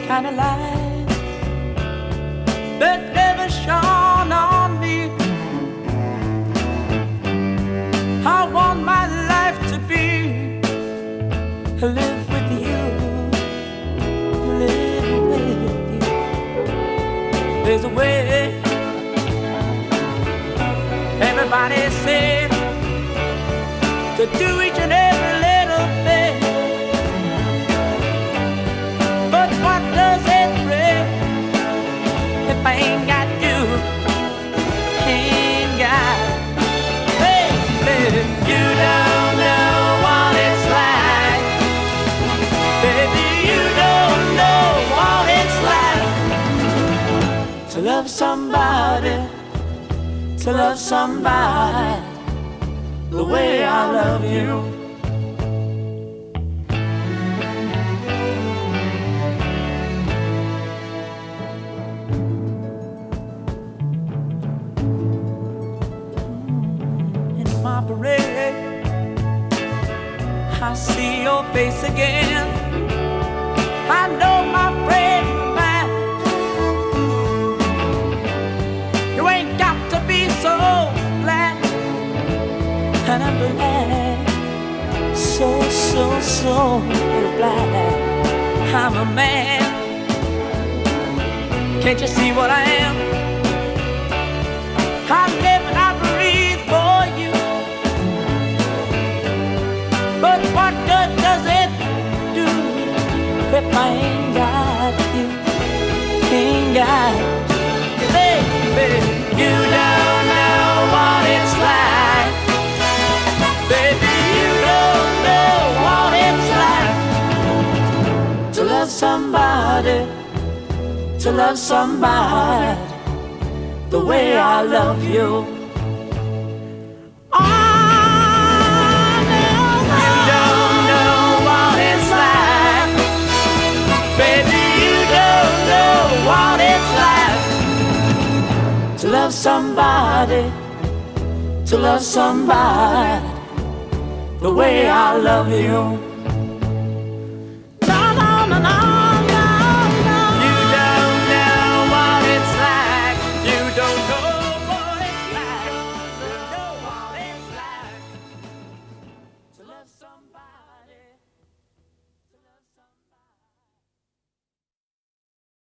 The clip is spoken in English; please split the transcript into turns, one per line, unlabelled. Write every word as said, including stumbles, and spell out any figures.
kind of light that never shone on me. I want my life to be live with you, live with you. There's a way. Everybody said to do each and every little thing, but what does it bring if I ain't got you? Ain't got, baby, you don't know what it's like. Baby, you don't know what it's like to love somebody, to love somebody the way I love you. In my parade, I see your face again. I know my friend of mine. You ain't got to be so glad, and I'm glad, so, so, so glad I'm a man. Can't you see what I am? I live and I breathe for you. But what good does it do if I ain't got you? Ain't got you, baby. You don't know what it's like. Baby, you don't know what it's like to love somebody, to love somebody the way I love you. Oh, no, you don't know what it's like. Baby, you don't know what it's like to love somebody, to love somebody the way I love you.